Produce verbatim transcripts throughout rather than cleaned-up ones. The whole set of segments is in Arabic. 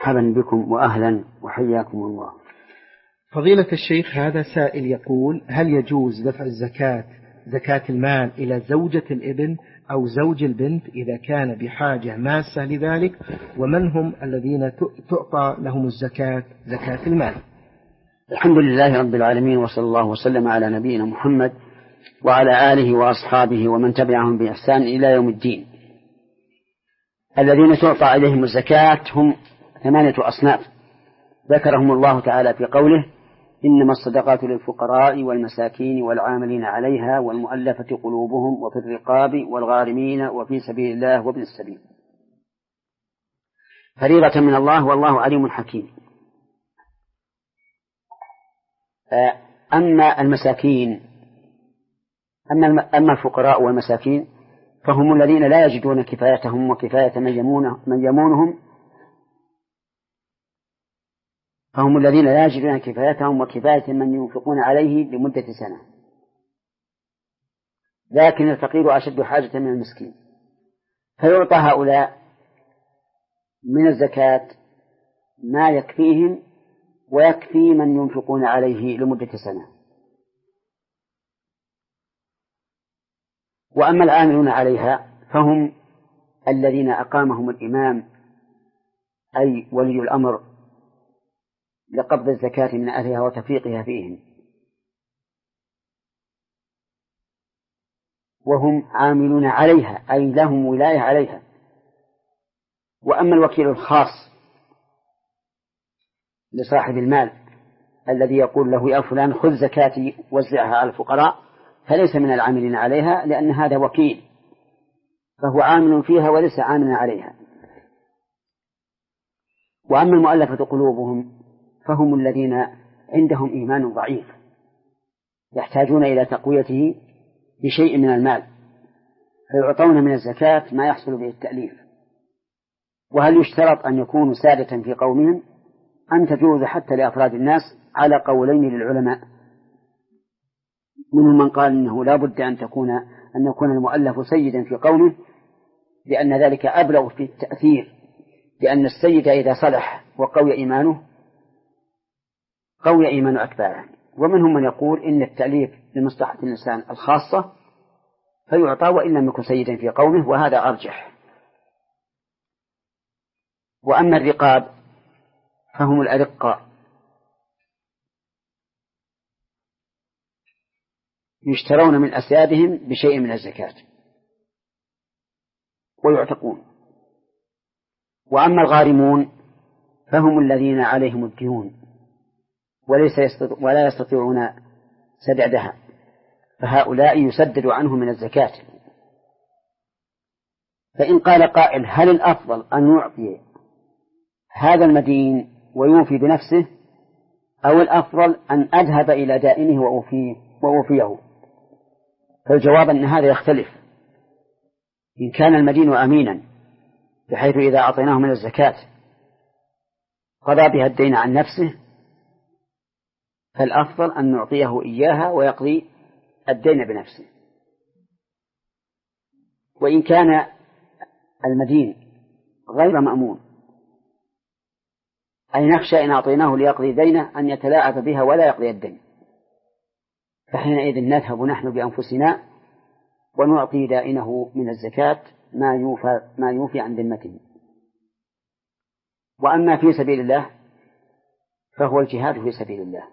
مرحبا بكم وأهلا وحياكم الله. فضيلة الشيخ، هذا سائل يقول: هل يجوز دفع الزكاة زكاة المال إلى زوجة الابن أو زوج البنت إذا كان بحاجة ماسة لذلك؟ ومن هم الذين تعطى لهم الزكاة زكاة المال؟ الحمد لله رب العالمين، وصلى الله وسلم على نبينا محمد وعلى آله وأصحابه ومن تبعهم بإحسان إلى يوم الدين. الذين تعطى عليهم الزكاة هم ثمانية أصناف ذكرهم الله تعالى في قوله: إنما الصدقات للفقراء والمساكين والعاملين عليها والمؤلفة قلوبهم وفي الرقاب والغارمين وفي سبيل الله وابن السبيل، فريضة من الله والله عليم حكيم. أما المساكين أما الفقراء والمساكين فهم الذين لا يجدون كفايتهم وكفاية من يمونهم فهم الذين لا يجدون كفايتهم وكفاية من ينفقون عليه لمدة سنة، لكن الفقير أشد حاجة من المسكين، فيعطى هؤلاء من الزكاة ما يكفيهم ويكفي من ينفقون عليه لمدة سنة. وأما العاملون عليها فهم الذين أقامهم الإمام أي ولي الأمر لقبض الزكاة من أهلها وتفريقها فيهم، وهم عاملون عليها أي لهم ولاية عليها. وأما الوكيل الخاص لصاحب المال الذي يقول له: يا فلان خذ زكاتي وزعها على الفقراء، فليس من العاملين عليها، لأن هذا وكيل فهو عامل فيها وليس عاملا عليها. وأما المؤلفة قلوبهم فهم الذين عندهم إيمان ضعيف يحتاجون إلى تقويته بشيء من المال، فيعطون من الزكاة ما يحصل به التأليف. وهل يشترط أن يكونوا سادة في قومهم أن تجوز حتى لأفراد الناس؟ على قولين للعلماء، منهم من قال إنه لا بد أن تكون أن يكون المؤلف سيدا في قومه، لأن ذلك أبلغ في التأثير، لأن السيد إذا صلح وقوي إيمانه قوي إيمان أتباعه. ومنهم من يقول إن التأليف لمصلحة الإنسان الخاصة فيعطى وإن لم يكن سيدا في قومه، وهذا أرجح. وأما الرقاب فهم الأرقاء يشترون من أسيادهم بشيء من الزكاة ويعتقون. وأما الغارمون فهم الذين عليهم الديون وليس يستطيع ولا يستطيعون سدادها، فهؤلاء يسدد عنهم من الزكاة. فإن قال قائل: هل الأفضل أن يعطي هذا المدين ويوفي بنفسه، أو الأفضل أن أذهب إلى دائنه وأوفيه وأوفيه؟ فالجواب أن هذا يختلف. إن كان المدين أمينا بحيث إذا أعطيناه من الزكاة قضى بها الدين عن نفسه، فالأفضل أن نعطيه إياها ويقضي الدين بنفسه. وإن كان المدين غير مأمون أي نخشى إن أعطيناه ليقضي دينه أن يتلاعب بها ولا يقضي الدين، فحينئذ نذهب نحن بأنفسنا ونعطي دائنه من الزكاة ما يوفى, ما يوفي عن ذمته. وأما في سبيل الله فهو الجهاد في سبيل الله،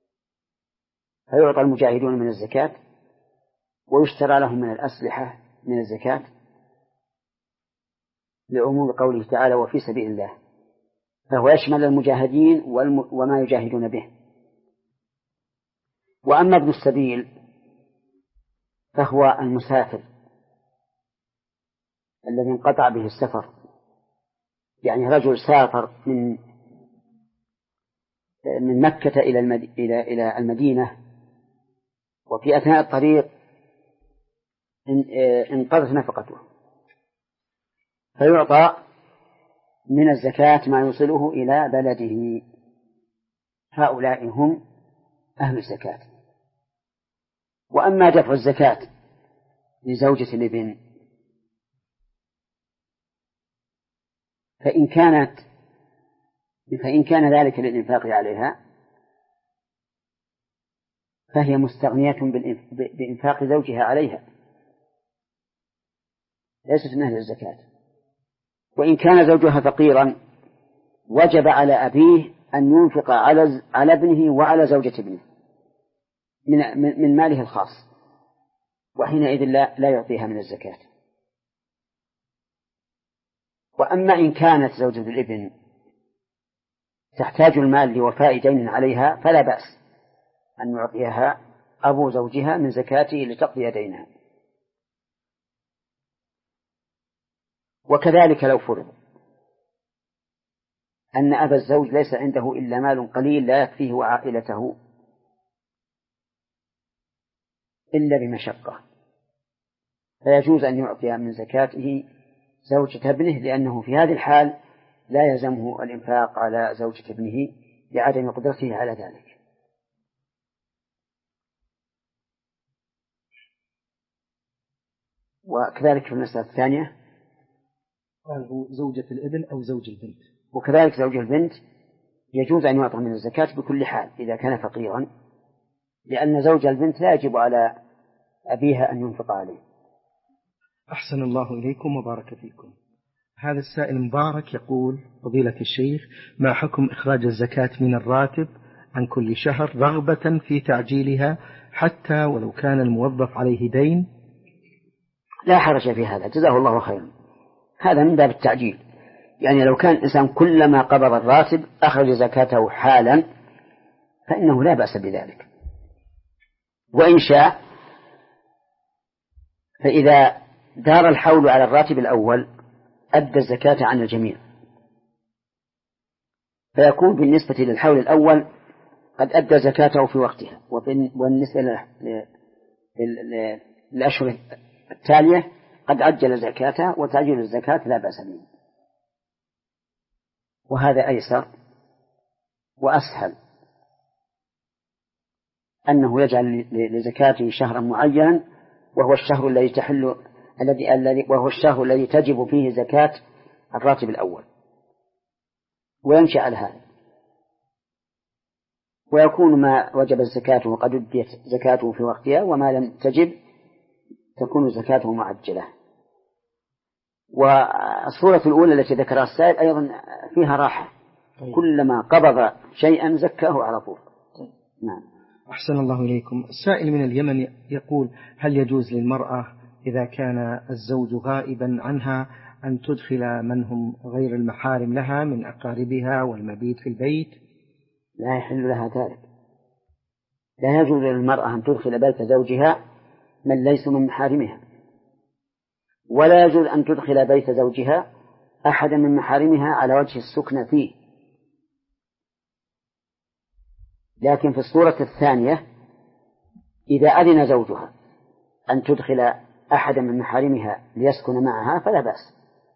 فيعطى المجاهدون من الزكاة ويشترى لهم من الأسلحة من الزكاة لعموم قوله تعالى: وفي سبيل الله، فهو يشمل المجاهدين وما يجاهدون به. وأما ابن السبيل فهو المسافر الذي انقطع به السفر، يعني رجل سافر من من مكة إلى إلى إلى المدينة، وفي أثناء الطريق انقضت نفقته، فيعطى من الزكاة ما يوصله إلى بلده. هؤلاء هم أهل الزكاة. وأما دفع الزكاة لزوجة الابن فإن كانت فإن كان ذلك للإنفاق عليها فهي مستغنية بإنفاق زوجها عليها، ليست من أهل الزكاة. وإن كان زوجها فقيرا وجب على أبيه أن ينفق على على ابنه وعلى زوجة ابنه من من ماله الخاص، وحينئذ لا لا يعطيها من الزكاة. وأما إن كانت زوجة الابن تحتاج المال لوفاء دين عليها فلا بأس أن يعطيها أبو زوجها من زكاته لتقضي دينها. وكذلك لو فرض أن أبا الزوج ليس عنده إلا مال قليل لا يكفيه وعائلته إلا بمشقة، فيجوز أن يعطي من زكاته زوجة ابنه، لأنه في هذه الحال لا يلزمه الإنفاق على زوجة ابنه لعدم قدرته على ذلك. وكذلك في المسألة الثانية قاله زوجة الابن أو زوج البنت، وكذلك زوج البنت يجوز أن يعطى من الزكاة بكل حال إذا كان فقيرا، لأن زوج البنت لا يجب على أبيها أن ينفق عليه. أحسن الله إليكم وبارك فيكم. هذا السائل مبارك يقول: فضيلة الشيخ، ما حكم إخراج الزكاة من الراتب عن كل شهر رغبة في تعجيلها حتى ولو كان الموظف عليه دين؟ لا حرج في هذا، جزاه الله خيرا، هذا من باب التعجيل. يعني لو كان الإنسان كلما قبض الراتب أخرج زكاته حالا فإنه لا بأس بذلك. وإن شاء فإذا دار الحول على الراتب الأول أدى الزكاة عن الجميع، فيكون بالنسبة للحول الأول قد أدى زكاته في وقتها، وبالنسبة للأشهر التالية قد عجل زكاته، وتعجيل الزكاة لا بأس به، وهذا أيسر وأسهل أنه يجعل لزكاته شهرا معينا وهو الشهر الذي تحل الذي الذي وهو الشهر الذي تجب فيه زكاة الراتب الأول، وينشأ على هذا، ويكون ما وجب زكاته قد أديت زكاته في وقتها، وما لم تجب تكون زكاته معجلة. والصورة الأولى التي ذكرها السائل أيضا فيها راحة، كلما قبض شيئا زكاه على طول. نعم. أحسن الله إليكم. السائل من اليمن يقول: هل يجوز للمرأة إذا كان الزوج غائبا عنها أن تدخل من هم غير المحارم لها من أقاربها والمبيت في البيت؟ لا يحل لها ذلك، لا يجوز للمرأة أن تدخل بيت زوجها من ليس من محارمها، ولا يجوز أن تدخل بيت زوجها أحدا من محارمها على وجه السكنة فيه. لكن في الصورة الثانية إذا أذن زوجها أن تدخل أحدا من محارمها ليسكن معها فلا بأس.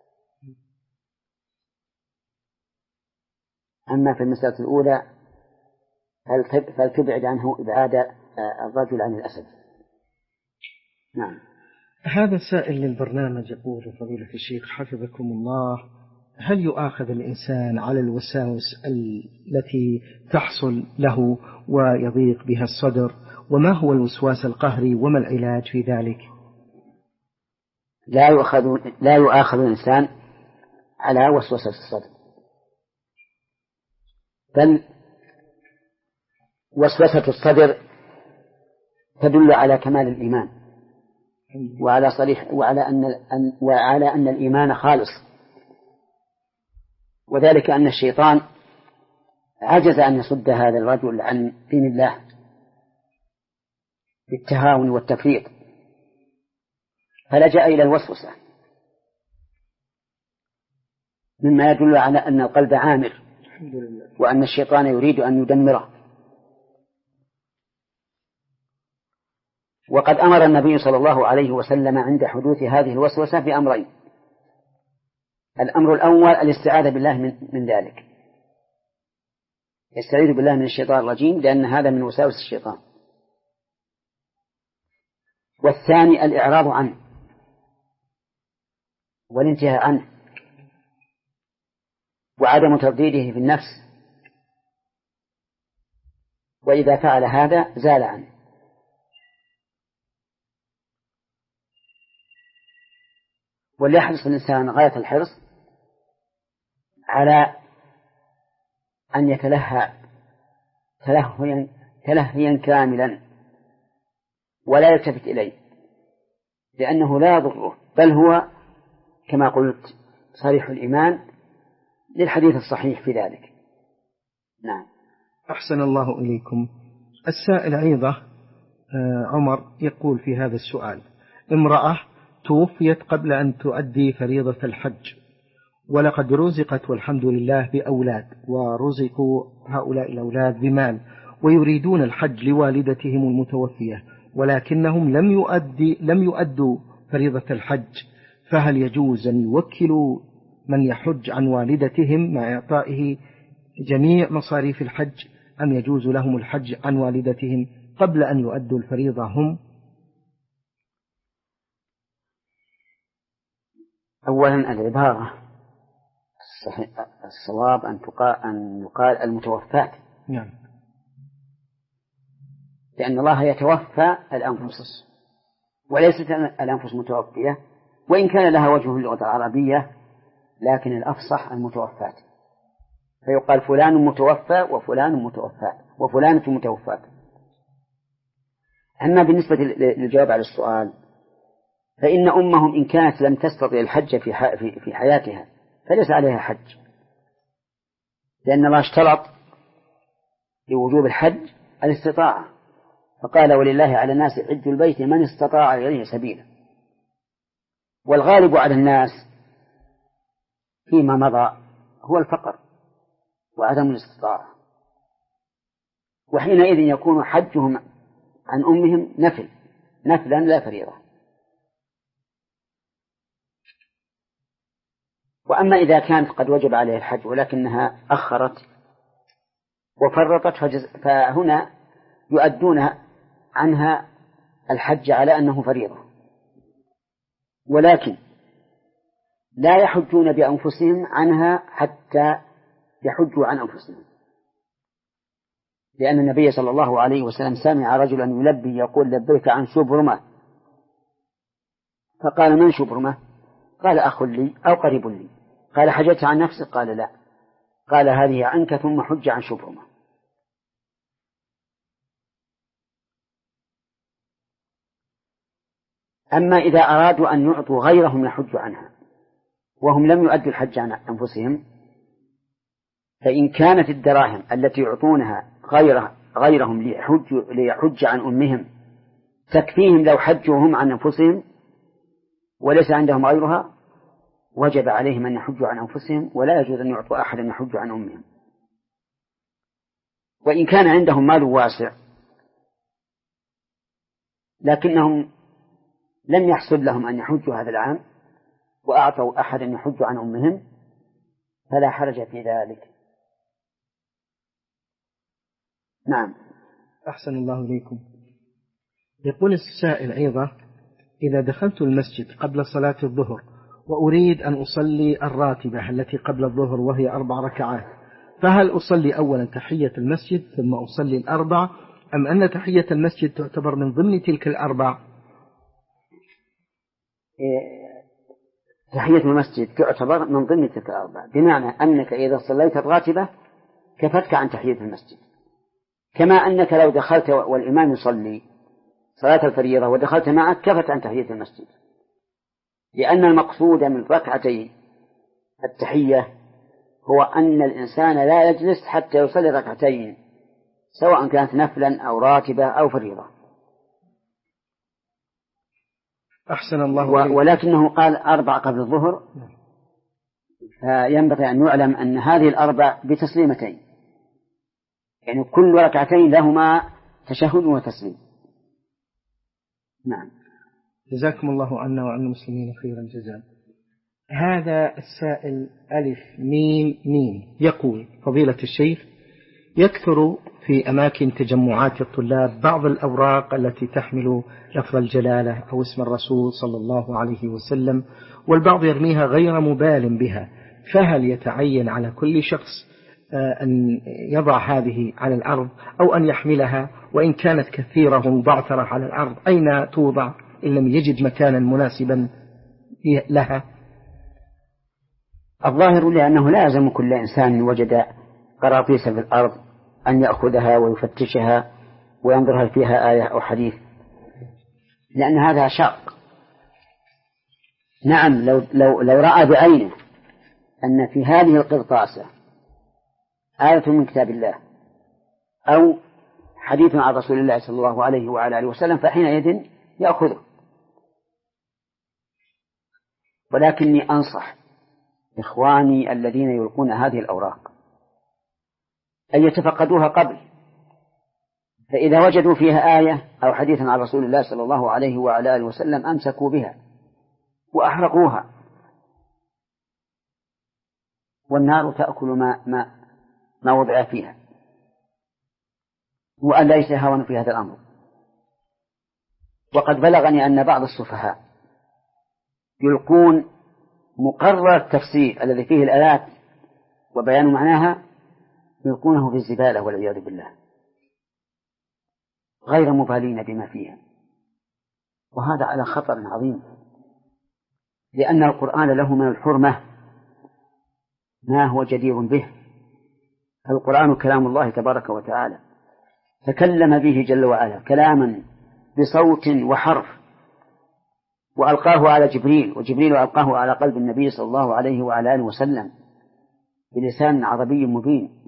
أما في المسألة الأولى فلتبعد عنه إبعاد الرجل عن الأسد. نعم. هذا سائل للبرنامج يقول: فضيلة الشيخ حفظكم الله، هل يؤاخذ الإنسان على الوساوس التي تحصل له ويضيق بها الصدر؟ وما هو الوسواس القهري وما العلاج في ذلك؟ لا يؤاخذ لا يؤاخذ الإنسان على وسوسة الصدر، بل وسوسة الصدر تدل على كمال الإيمان وعلى صريح وعلى أن وعلى أن الإيمان خالص، وذلك أن الشيطان عجز أن يصد هذا الرجل عن دين الله بالتهاون والتفريط، فلجأ إلى الوسوسة، مما يدل على أن القلب عامر وأن الشيطان يريد أن يدمره. وقد أمر النبي صلى الله عليه وسلم عند حدوث هذه الوسوسة بأمرين: الأمر الأول الاستعاذة بالله من, من ذلك، يستعيذ بالله من الشيطان الرجيم لأن هذا من وساوس الشيطان. والثاني الإعراض عنه والانتهاء عنه وعدم ترديده في النفس وإذا فعل هذا زال عنه. وليحرص الإنسان غاية الحرص على أن يتلهى تلهيا تلهيا كاملا ولا يلتفت إليه، لأنه لا يضره، بل هو كما قلت صريح الإيمان للحديث الصحيح في ذلك. نعم. أحسن الله إليكم. السائل أيضا عمر يقول في هذا السؤال: امرأة توفيت قبل أن تؤدي فريضة الحج، ولقد رزقت والحمد لله بأولاد، ورزقوا هؤلاء الأولاد بمال، ويريدون الحج لوالدتهم المتوفية، ولكنهم لم يؤدي لم يؤدوا فريضة الحج، فهل يجوز أن يوكلوا من يحج عن والدتهم مع إعطائه جميع مصاريف الحج، أم يجوز لهم الحج عن والدتهم قبل أن يؤدوا الفريضة هم؟ أولا العبارة الصواب أن تقال, أن يقال المتوفاة. نعم. لأن الله يتوفى الأنفس وليست الأنفس متوفية، وإن كان لها وجه في اللغة العربية، لكن الأفصح المتوفاة، فيقال فلان متوفى وفلان متوفى وفلانة متوفاة. أما بالنسبة للجواب على السؤال، فإن أمهم إن كانت لم تستطع الحج في في حياتها فليس عليها حج، لأن الله اشترط لوجوب الحج الاستطاعة، فقال: ولله على الناس حج البيت من استطاع إليه سبيلا. والغالب على الناس فيما مضى هو الفقر وعدم الاستطاعة، وحينئذ يكون حجهم عن أمهم نفل نفلا لا فريضة. وأما إذا كانت قد وجب عليه الحج ولكنها أخرت وفرطت فهنا يؤدون عنها الحج على أنه فريضة، ولكن لا يحجون بأنفسهم عنها حتى يحجوا عن أنفسهم، لأن النبي صلى الله عليه وسلم سمع رجلا يلبي يقول: لبيك عن شبرمة، فقال: من شبرمة؟ قال: أخ لي أو قريب لي. قال: حججت عن نفسك؟ قال: لا. قال: هذه عنك ثم حج عن شبرمة. أما إذا أرادوا أن يعطوا غيرهم يحج عنها وهم لم يؤدوا الحج عن أنفسهم، فإن كانت الدراهم التي يعطونها غيره غيرهم ليحج, ليحج عن أمهم تكفيهم لو حجوا هم عن أنفسهم وليس عندهم غيرها، وجب عليهم أن يحجوا عن أنفسهم، ولا يجوز أن يعطوا أحدا يحج عن أمهم. وإن كان عندهم مال واسع لكنهم لم يحصل لهم أن يحجوا هذا العام وأعطوا أحدا يحج عن أمهم فلا حرج في ذلك. نعم. أحسن الله إليكم. يقول السائل أيضا: إذا دخلت المسجد قبل صلاة الظهر وأريد أن أصلي الراتبة التي قبل الظهر وهي أربع ركعات، فهل أصلي أولا تحية المسجد ثم أصلي الأربع، أم أن تحية المسجد تعتبر من ضمن تلك الأربع؟ تحية المسجد تعتبر من ضمن تلك الأربع، بمعنى أنك إذا صليت الراتبة كفتك عن تحية المسجد، كما أنك لو دخلت والإمام يصلي صلاة الفريضة ودخلت معك كفت عن تحية المسجد، لأن المقصود من ركعتي التحية هو أن الإنسان لا يجلس حتى يصلي ركعتين، سواء كانت نفلا أو راتبة أو فريضة. أحسن الله و... ولكنه قال أربع قبل الظهر، فينبغي أن يعلم أن هذه الأربع بتسليمتين، يعني كل ركعتين لهما تشهد وتسليم. نعم. جزاكم الله عنا وعن المسلمين خيرا جزاء. هذا السائل ألف ميم ميم يقول: فضيلة الشيخ، يكثر في أماكن تجمعات الطلاب بعض الأوراق التي تحمل لفظ الجلالة أو اسم الرسول صلى الله عليه وسلم، والبعض يرميها غير مبال بها، فهل يتعين على كل شخص أن يضع هذه على الأرض أو أن يحملها، وإن كانت كثيرة ومبعثرة على الأرض أين توضع إن لم يجد مكانا مناسبا لها؟ الظاهر لأنه لازم كل إنسان وجد قراطيس في الأرض أن يأخذها ويفتشها وينظر هل فيها آية أو حديث، لأن هذا شاق. نعم، لو, لو, لو رأى بعينه أن في هذه القرطاسة آية من كتاب الله أو حديث عن رسول الله صلى الله عليه وعلى آله وسلم فحينئذ يأخذه. ولكني أنصح إخواني الذين يلقون هذه الأوراق أن يتفقدوها قبل، فإذا وجدوا فيها آية أو حديثا عن رسول الله صلى الله عليه وعلى آله وسلم أمسكوا بها وأحرقوها، والنار تأكل ما, ما, ما وضع فيها، وأن ليس هوى في هذا الأمر. وقد بلغني أن بعض السفهاء يلقون مقرر التفسير الذي فيه الآيات وبيان معناها يلقونه في الزبالة والعياذ بالله، غير مبالين بما فيها، وهذا على خطر عظيم، لأن القرآن له من الحرمة ما هو جدير به. القرآن كلام الله تبارك وتعالى، تكلم به جل وعلا كلاما بصوت وحرف، وألقاه على جبريل، وجبريل ألقاه على قلب النبي صلى الله عليه وعلى آله وسلم بلسان عربي مبين،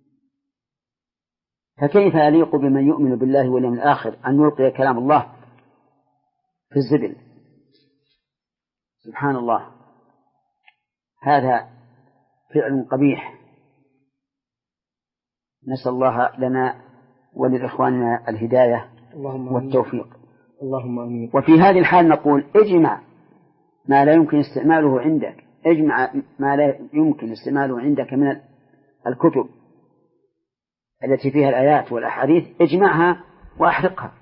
فكيف يليق بمن يؤمن بالله واليوم الآخر أن يلقي كلام الله في الزبل؟ سبحان الله، هذا فعل قبيح. نسأل الله لنا ولإخواننا الهداية والتوفيق. اللهم آمين. وفي هذه الحال نقول اجمع ما لا يمكن استعماله عندك، اجمع ما لا يمكن استعماله عندك من الكتب التي فيها الآيات والأحاديث، اجمعها وأحرقها،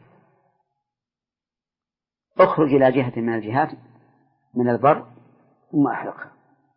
اخرج إلى جهة من الجهات من البر ثم أحرقها.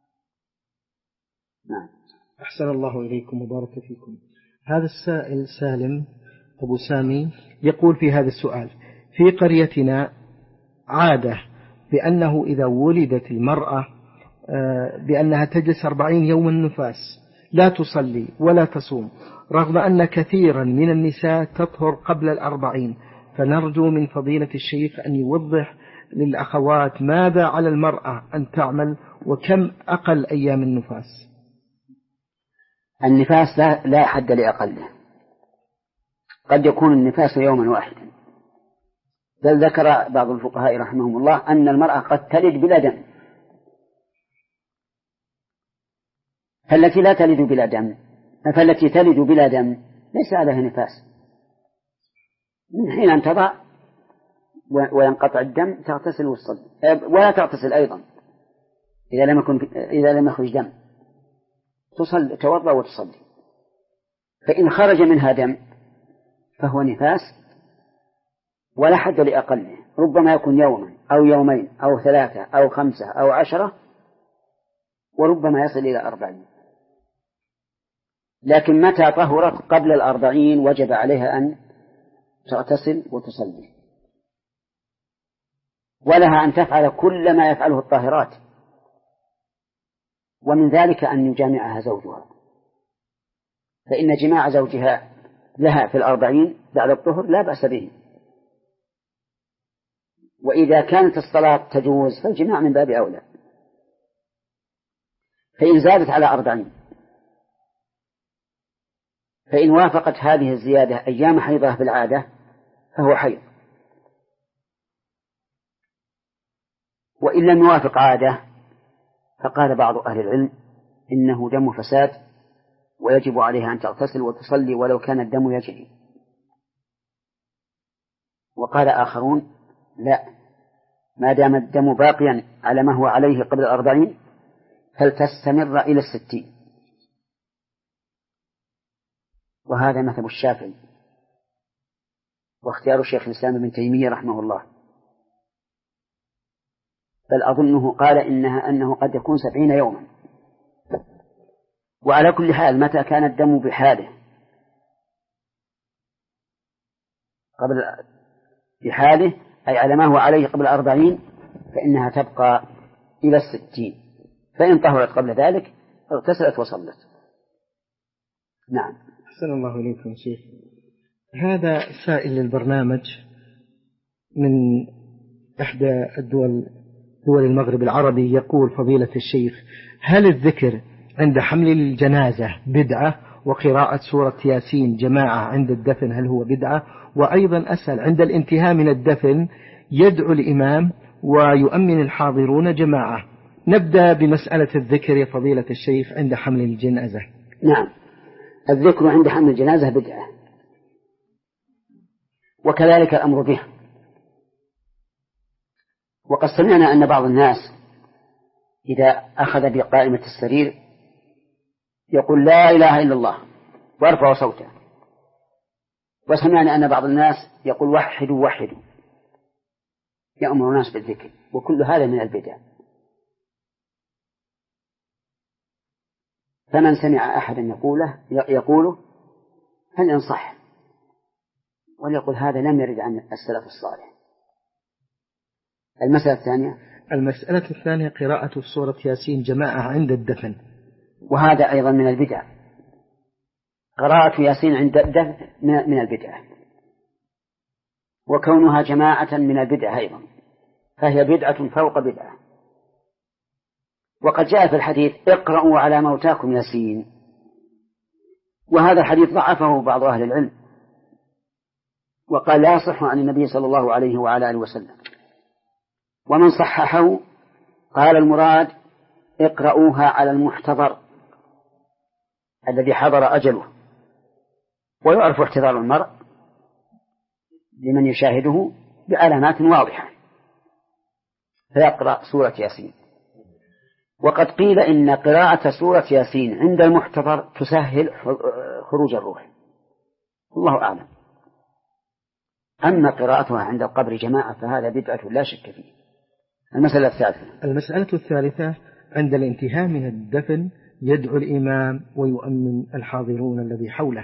نعم. أحسن الله إليكم وبارك فيكم. هذا السائل سالم أبو سامي يقول في هذا السؤال: في قريتنا عادة بأنه إذا ولدت المرأة بأنها تجلس أربعين يوما نفاس لا تصلي ولا تصوم، رغم أن كثيرا من النساء تطهر قبل الأربعين، فنرجو من فضيلة الشيخ أن يوضح للأخوات ماذا على المرأة أن تعمل وكم أقل أيام النفاس. النفاس لا, لا حد لأقله، قد يكون النفاس يوما واحدا، بل ذكر بعض الفقهاء رحمهم الله أن المرأة قد تلد بلا دم، فالتي لا تلد بلا دم فالتي تلد بلا دم ليس عليها نفاس، من حين أن تضع وينقطع الدم تغتسل وتصلي، ولا تغتسل أيضا إذا لم يكن إذا لم يخرج دم، تصلي توضأ وتصلي. فإن خرج منها دم فهو نفاس ولا حد لأقله، ربما يكون يوما أو يومين أو ثلاثة أو خمسة أو عشرة، وربما يصل إلى أربعين. لكن متى طهرت قبل الأربعين وجب عليها أن تغتسل وتصلي، ولها أن تفعل كل ما يفعله الطاهرات، ومن ذلك أن يجامعها زوجها، فإن جماع زوجها لها في الأربعين بعد الطهر لا بأس به، وإذا كانت الصلاة تجوز فالجماع من باب أولى. فإن زادت على أربعين، فإن وافقت هذه الزيادة أيام حيضها بالعادة فهو حيض، وإن لم يوافق عادة فقال بعض أهل العلم إنه دم فساد ويجب عليها أن تغتسل وتصلي ولو كان الدم يجري. وقال آخرون لا، ما دام الدم باقيا على ما هو عليه قبل الأربعين فلتستمر إلى الستين، وهذا مذهب الشافعي واختيار شيخ الإسلام ابن تيمية رحمه الله، بل أظنه قال إنها أنه قد يكون سبعين يوما، وعلى كل حال متى كان الدم بحاله قبل بحاله أي على ما هو عليه قبل أربعين فإنها تبقى إلى الستين، فإن طهرت قبل ذلك اغتسلت وصلت. نعم. أحسن الله إليكم شيخ. هذا سائل للبرنامج من إحدى الدول دول المغرب العربي، يقول فضيلة الشيخ: هل الذكر عند حمل الجنازة بدعة؟ وقراءة سورة ياسين جماعة عند الدفن هل هو بدعة؟ وأيضا أسأل عند الانتهاء من الدفن يدعو الإمام ويؤمن الحاضرون جماعة. نبدأ بمسألة الذكر يا فضيلة الشيخ عند حمل الجنازة. نعم، الذكر عند حمل الجنازة بدعة، وكذلك الأمر به. وقد سمعنا أن بعض الناس إذا أخذ بقائمة السرير يقول لا إله إلا الله وارفع صوته، وسمعنا أن بعض الناس يقول وحدوا وحدوا، يأمر الناس بالذكر، وكل هذا من البدع. فمن سمع أحدا يقوله يقوله فلينصح وليقول هذا لم يرد عن السلف الصالح. المسألة الثانية المسألة الثانية قراءة سورة ياسين جماعة عند الدفن، وهذا أيضا من البدع. قراءة ياسين عند الدفن من البدع، وكونها جماعة من البدع أيضا، فهي بدعة فوق بدعة. وقد جاء في الحديث اقرأوا على موتاكم ياسين، وهذا الحديث ضعفه بعض أهل العلم وقال لا يصح عن النبي صلى الله عليه وعلى آله وسلم. ومن صححه قال المراد اقرأوها على المحتضر الذي حضر أجله، ويعرف احتضار المرء لمن يشاهده بعلامات واضحة، فيقرأ سورة ياسين. وقد قيل إن قراءة سورة ياسين عند المحتضر تسهل خروج الروح، الله أعلم. أما قراءتها عند القبر جماعة فهذا بدعة لا شك فيه. المسألة الثالثة المسألة الثالثة عند الانتهاء من الدفن يدعو الإمام ويؤمن الحاضرون الذي حوله،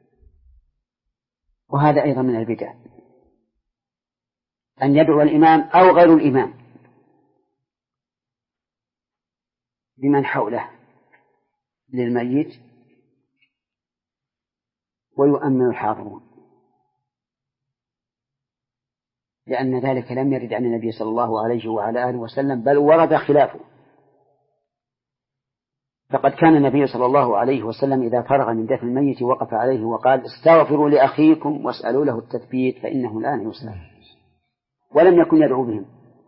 وهذا أيضا من البدع، أن يدعو الإمام أو غير الإمام بمن حوله للميت ويؤمن الحاضرون، لأن ذلك لم يرد عن النبي صلى الله عليه وعلى آله وسلم، بل ورد خلافه. فقد كان النبي صلى الله عليه وسلم إذا فرغ من دفن الميت وقف عليه وقال استغفروا لأخيكم واسألوا له التثبيت فإنه الآن يسأل، ولم يكن يدعو بهم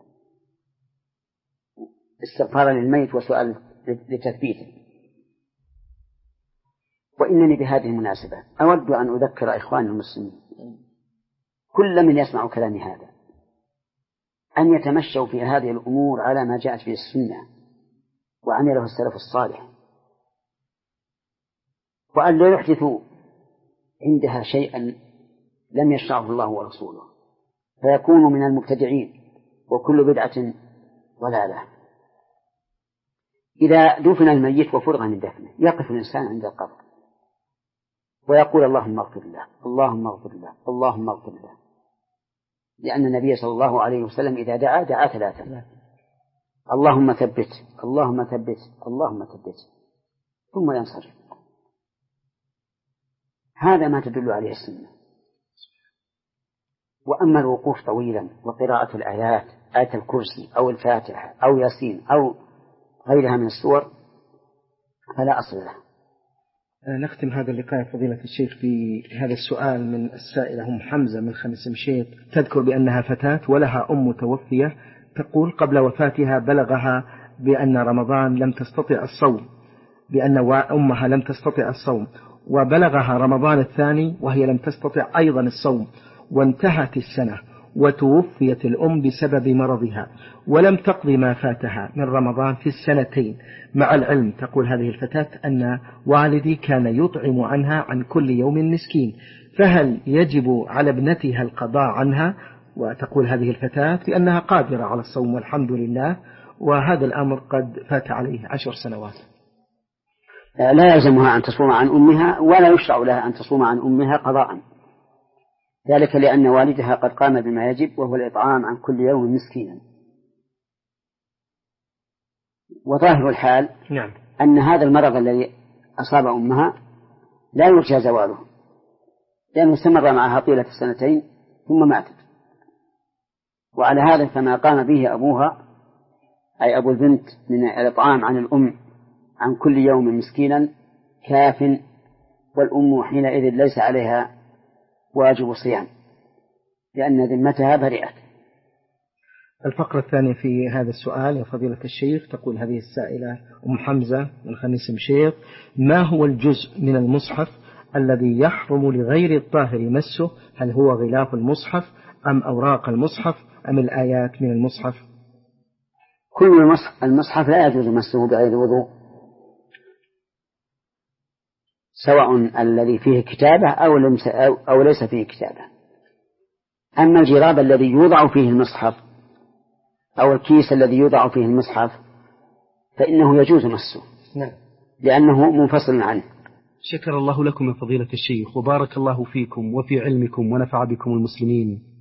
استغفارا للميت وسؤال لتثبيته. وإنني بهذه المناسبة أود أن أذكر إخواني المسلمين كل من يسمع كلامي هذا أن يتمشوا في هذه الأمور على ما جاءت في السنة وعمله السلف الصالح، وأن لا يحدثوا عندها شيئا لم يشرعه الله ورسوله فيكونوا من المبتدعين، وكل بدعة ضلالة. إذا دفن الميت وفرغ من دفنه يقف الإنسان عند القبر ويقول اللهم اغفر له اللهم اغفر له اللهم اغفر له، لأن النبي صلى الله عليه وسلم إذا دعا دعا ثلاثا: اللهم ثبت اللهم ثبت اللهم ثبت، ثم ينصرف. هذا ما تدل عليه السنة. وأما الوقوف طويلا وقراءة الآيات آية الكرسي أو الفاتحة أو ياسين أو غيرها من السور فلا أصل له. نختم هذا اللقاء فضيلة الشيخ بهذا السؤال من السائلة أم حمزة من خمس مشيط، تذكر بأنها فتاة ولها أم متوفية، تقول قبل وفاتها بلغها بأن رمضان لم تستطع الصوم، بأن أمها لم تستطع الصوم، وبلغها رمضان الثاني وهي لم تستطع أيضا الصوم، وانتهت السنة وتوفيت الأم بسبب مرضها ولم تقضي ما فاتها من رمضان في السنتين، مع العلم تقول هذه الفتاة أن والدي كان يطعم عنها عن كل يوم مسكين، فهل يجب على ابنتها القضاء عنها؟ وتقول هذه الفتاة بأنها قادرة على الصوم والحمد لله، وهذا الأمر قد فات عليه عشر سنوات. لا يلزمها أن تصوم عن أمها، ولا يشرع لها أن تصوم عن أمها قضاء، ذلك لأن والدها قد قام بما يجب، وهو الإطعام عن كل يوم مسكينا. وظاهر الحال نعم. أن هذا المرض الذي أصاب أمها لا يرجى زواله، لأنه استمر معها طيلة السنتين ثم ماتت. وعلى هذا فما قام به أبوها أي أبو البنت من الإطعام عن الأم عن كل يوم مسكينا كاف، والأم حينئذ ليس عليها واجب صيام لأن ذمتها برئت. الفقرة الثانية في هذا السؤال يا فضيلة الشيخ، تقول هذه السائلة أم حمزة من خميس مشيط: ما هو الجزء من المصحف الذي يحرم لغير الطاهر مسه؟ هل هو غلاف المصحف أم أوراق المصحف أم الآيات من المصحف؟ كل المصحف لا يجوز مسه بغير وضوء، سواء الذي فيه كتابة أو ليس فيه كتابة. أما الجراب الذي يوضع فيه المصحف أو الكيس الذي يوضع فيه المصحف فإنه يجوز مسه، نعم، لأنه منفصل عنه. شكر الله لكم يا فضيلة الشيخ، وبارك الله فيكم وفي علمكم ونفع بكم المسلمين.